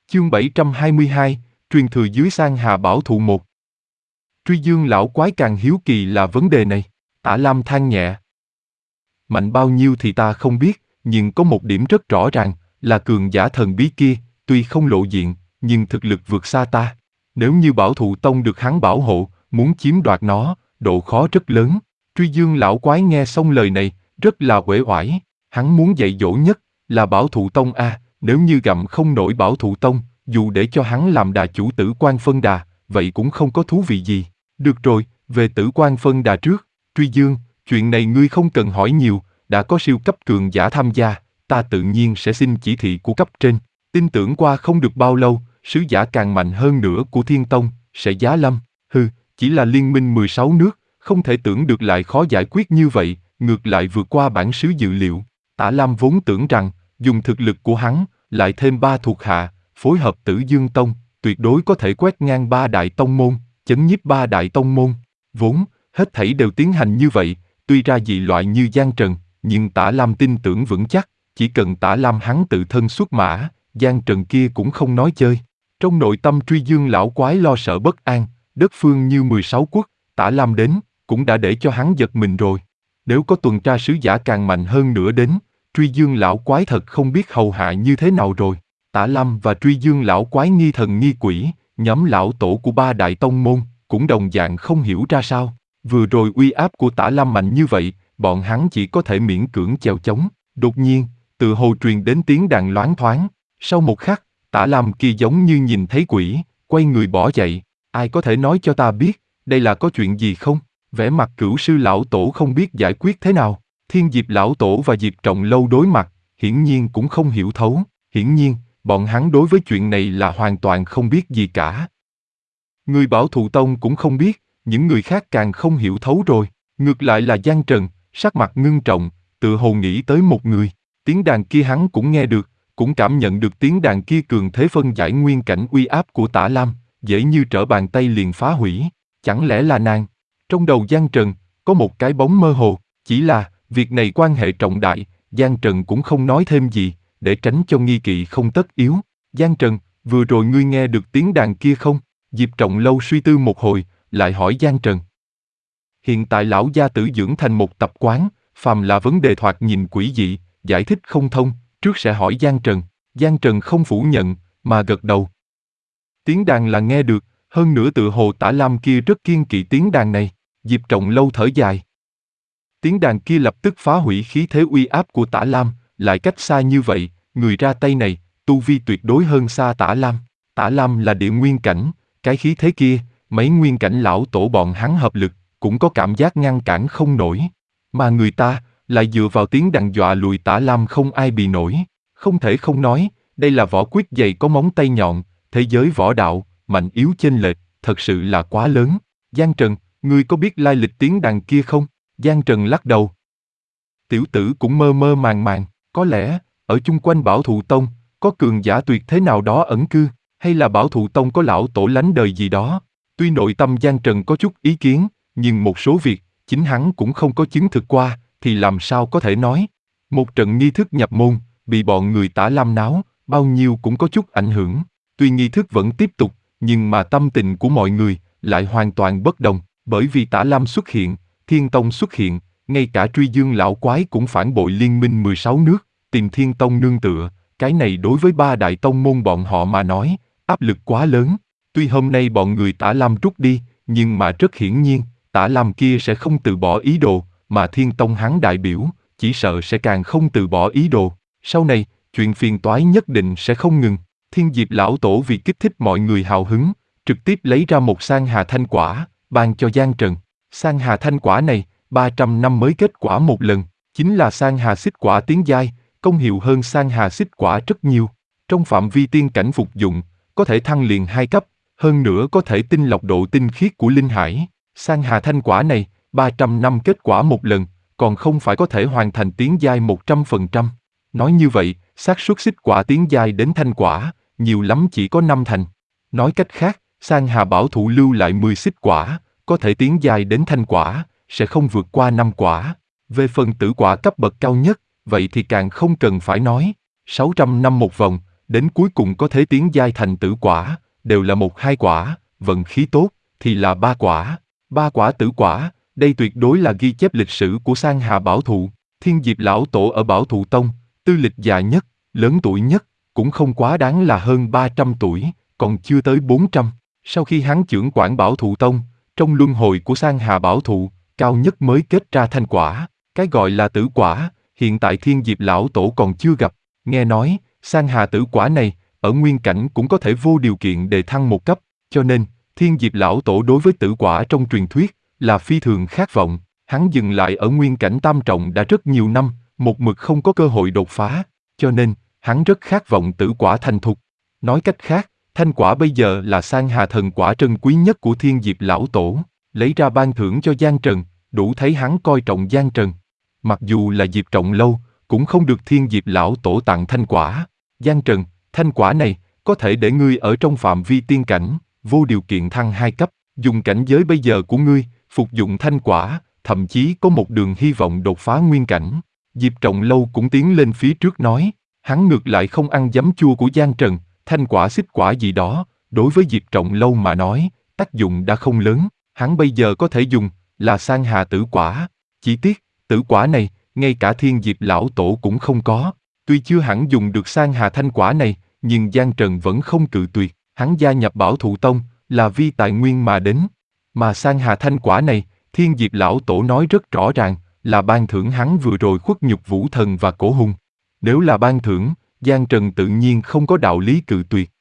Chương 722, truyền thừa dưới Sang Hà Bảo Thụ 1. Truy Dương lão quái càng hiếu kỳ là vấn đề này. Tả Lam than nhẹ. Mạnh bao nhiêu thì ta không biết, nhưng có một điểm rất rõ ràng, là cường giả thần bí kia, tuy không lộ diện, nhưng thực lực vượt xa ta. Nếu như Bảo Thụ Tông được hắn bảo hộ, muốn chiếm đoạt nó, độ khó rất lớn. Truy Dương lão quái nghe xong lời này, rất là uể oải. Hắn muốn dạy dỗ nhất là Bảo Thụ Tông a, nếu như gặm không nổi Bảo Thụ Tông, dù để cho hắn làm đà chủ Tử Quan Phân Đà, vậy cũng không có thú vị gì. Được rồi, về Tử Quan Phân Đà trước. Truy Dương, chuyện này ngươi không cần hỏi nhiều, đã có siêu cấp cường giả tham gia, ta tự nhiên sẽ xin chỉ thị của cấp trên. Tin tưởng qua không được bao lâu, sứ giả càng mạnh hơn nữa của Thiên Tông sẽ giá lâm. Chỉ là liên minh 16 nước, không thể tưởng được lại khó giải quyết như vậy, ngược lại vượt qua bản xứ dự liệu. Tả Lam vốn tưởng rằng, dùng thực lực của hắn, lại thêm 3 thuộc hạ, phối hợp Tử Dương Tông, tuyệt đối có thể quét ngang 3 đại tông môn, chấn nhiếp 3 đại tông môn. Vốn, hết thảy đều tiến hành như vậy, tuy ra dị loại như Giang Trần, nhưng Tả Lam tin tưởng vững chắc, chỉ cần Tả Lam hắn tự thân xuất mã, Giang Trần kia cũng không nói chơi. Trong nội tâm Truy Dương lão quái lo sợ bất an, đất phương như 16 quốc, Tả Lam đến, cũng đã để cho hắn giật mình rồi. Nếu có tuần tra sứ giả càng mạnh hơn nữa đến, Truy Dương lão quái thật không biết hầu hạ như thế nào rồi. Tả Lam và Truy Dương lão quái nghi thần nghi quỷ, nhóm lão tổ của 3 đại tông môn, cũng đồng dạng không hiểu ra sao. Vừa rồi uy áp của Tả Lam mạnh như vậy, bọn hắn chỉ có thể miễn cưỡng chèo chống. Đột nhiên, từ hồ truyền đến tiếng đàn loáng thoáng. Sau một khắc, Tả Lam kia giống như nhìn thấy quỷ, quay người bỏ chạy. Ai có thể nói cho ta biết, đây là có chuyện gì không? Vẻ mặt Cửu Sư lão tổ không biết giải quyết thế nào. Thiên Diệp lão tổ và Diệp Trọng Lâu đối mặt, hiển nhiên cũng không hiểu thấu. Hiển nhiên, bọn hắn đối với chuyện này là hoàn toàn không biết gì cả. Người Bảo Thụ Tông cũng không biết, những người khác càng không hiểu thấu rồi. Ngược lại là Giang Trần, sắc mặt ngưng trọng, tự hồ nghĩ tới một người. Tiếng đàn kia hắn cũng nghe được, cũng cảm nhận được tiếng đàn kia cường thế phân giải nguyên cảnh uy áp của Tả Lam, dễ như trở bàn tay liền phá hủy. Chẳng lẽ là nàng? Trong đầu Giang Trần, có một cái bóng mơ hồ, chỉ là, việc này quan hệ trọng đại, Giang Trần cũng không nói thêm gì, để tránh cho nghi kỵ không tất yếu. Giang Trần, vừa rồi ngươi nghe được tiếng đàn kia không? Diệp Trọng Lâu suy tư một hồi, lại hỏi Giang Trần. Hiện tại lão gia tử dưỡng thành một tập quán, phàm là vấn đề thoạt nhìn quỷ dị, giải thích không thông, trước sẽ hỏi Giang Trần. Giang Trần không phủ nhận, mà gật đầu. Tiếng đàn là nghe được, hơn nữa tự hồ Tả Lam kia rất kiêng kỵ tiếng đàn này. Diệp Trọng Lâu thở dài. Tiếng đàn kia lập tức phá hủy khí thế uy áp của Tả Lam, lại cách xa như vậy, người ra tay này, tu vi tuyệt đối hơn xa Tả Lam. Tả Lam là địa nguyên cảnh, cái khí thế kia, mấy nguyên cảnh lão tổ bọn hắn hợp lực, cũng có cảm giác ngăn cản không nổi. Mà người ta, lại dựa vào tiếng đàn dọa lùi Tả Lam không ai bị nổi. Không thể không nói, đây là võ quyết dày có móng tay nhọn, thế giới võ đạo, mạnh yếu chênh lệch, thật sự là quá lớn. Giang Trần, ngươi có biết lai lịch tiếng đàn kia không? Giang Trần lắc đầu. Tiểu tử cũng mơ mơ màng màng, có lẽ, ở chung quanh Bảo Thụ Tông, có cường giả tuyệt thế nào đó ẩn cư, hay là Bảo Thụ Tông có lão tổ lánh đời gì đó. Tuy nội tâm Giang Trần có chút ý kiến, nhưng một số việc, chính hắn cũng không có chứng thực qua, thì làm sao có thể nói. Một trận nghi thức nhập môn, bị bọn người Tả Lam náo, bao nhiêu cũng có chút ảnh hưởng. Tuy nghi thức vẫn tiếp tục, nhưng mà tâm tình của mọi người lại hoàn toàn bất đồng, bởi vì Tả Lam xuất hiện, Thiên Tông xuất hiện, ngay cả Truy Dương lão quái cũng phản bội liên minh 16 nước, tìm Thiên Tông nương tựa, cái này đối với 3 đại tông môn bọn họ mà nói, áp lực quá lớn. Tuy hôm nay bọn người Tả Lam rút đi, nhưng mà rất hiển nhiên, Tả Lam kia sẽ không từ bỏ ý đồ, mà Thiên Tông hắn đại biểu, chỉ sợ sẽ càng không từ bỏ ý đồ. Sau này, chuyện phiền toái nhất định sẽ không ngừng. Thiên Diệp lão tổ vì kích thích mọi người hào hứng, trực tiếp lấy ra một Sang Hà Thanh Quả, ban cho Giang Trần. Sang Hà Thanh Quả này, 300 năm mới kết quả một lần, chính là Sang Hà Xích Quả tiến giai, công hiệu hơn Sang Hà Xích Quả rất nhiều. Trong phạm vi tiên cảnh phục dụng, có thể thăng liền 2 cấp, hơn nữa có thể tinh lọc độ tinh khiết của linh hải. Sang Hà Thanh Quả này, 300 năm kết quả một lần, còn không phải có thể hoàn thành tiến giai 100%. Nói như vậy, xác suất Xích Quả tiến giai đến Thanh Quả, nhiều lắm chỉ có 5 thành. Nói cách khác, Sang Hà Bảo Thụ lưu lại 10 Xích Quả, có thể tiến giai đến Thanh Quả, sẽ không vượt qua 5 quả. Về phần Tử Quả cấp bậc cao nhất, vậy thì càng không cần phải nói. 600 năm một vòng, đến cuối cùng có thể tiến giai thành tử quả, đều là 1-2 quả, vận khí tốt, thì là 3 quả. 3 quả tử quả, đây tuyệt đối là ghi chép lịch sử của Sang Hà Bảo Thụ. Thiên Diệp Lão Tổ ở Bảo Thụ Tông, tư lịch già nhất, lớn tuổi nhất, cũng không quá đáng là hơn 300 tuổi, còn chưa tới 400. Sau khi hắn chưởng quản Bảo Thụ Tông, trong luân hồi của Sang Hà Bảo Thụ, cao nhất mới kết ra thanh quả. Cái gọi là tử quả, hiện tại Thiên Diệp Lão Tổ còn chưa gặp. Nghe nói, Sang Hà tử quả này, ở nguyên cảnh cũng có thể vô điều kiện đề thăng một cấp, cho nên, Thiên Diệp Lão Tổ đối với tử quả trong truyền thuyết, là phi thường khát vọng. Hắn dừng lại ở nguyên cảnh tam trọng đã rất nhiều năm, một mực không có cơ hội đột phá, cho nên, hắn rất khát vọng tử quả thành thục. Nói cách khác, thanh quả bây giờ là Sang Hà thần quả trân quý nhất của Thiên Diệp Lão Tổ, lấy ra ban thưởng cho Giang Trần, đủ thấy hắn coi trọng Giang Trần. Mặc dù là Diệp Trọng Lâu, cũng không được Thiên Diệp Lão Tổ tặng thanh quả. Giang Trần, thanh quả này, có thể để ngươi ở trong phạm vi tiên cảnh, vô điều kiện thăng 2 cấp, dùng cảnh giới bây giờ của ngươi, phục dụng thanh quả, thậm chí có một đường hy vọng đột phá nguyên cảnh. Diệp Trọng Lâu cũng tiến lên phía trước nói, hắn ngược lại không ăn giấm chua của Giang Trần, thanh quả xích quả gì đó, đối với Diệp Trọng Lâu mà nói, tác dụng đã không lớn, hắn bây giờ có thể dùng, là Sang Hà tử quả. Chỉ tiếc, tử quả này, ngay cả Thiên Diệp Lão Tổ cũng không có. Tuy chưa hẳn dùng được Sang Hà thanh quả này, nhưng Giang Trần vẫn không cự tuyệt. Hắn gia nhập Bảo Thụ Tông, là vì tài nguyên mà đến. Mà Sang Hà thanh quả này, Thiên Diệp Lão Tổ nói rất rõ ràng, là ban thưởng hắn vừa rồi khuất nhục Vũ Thần và Cổ Hùng. Nếu là ban thưởng, Giang Trần tự nhiên không có đạo lý cự tuyệt.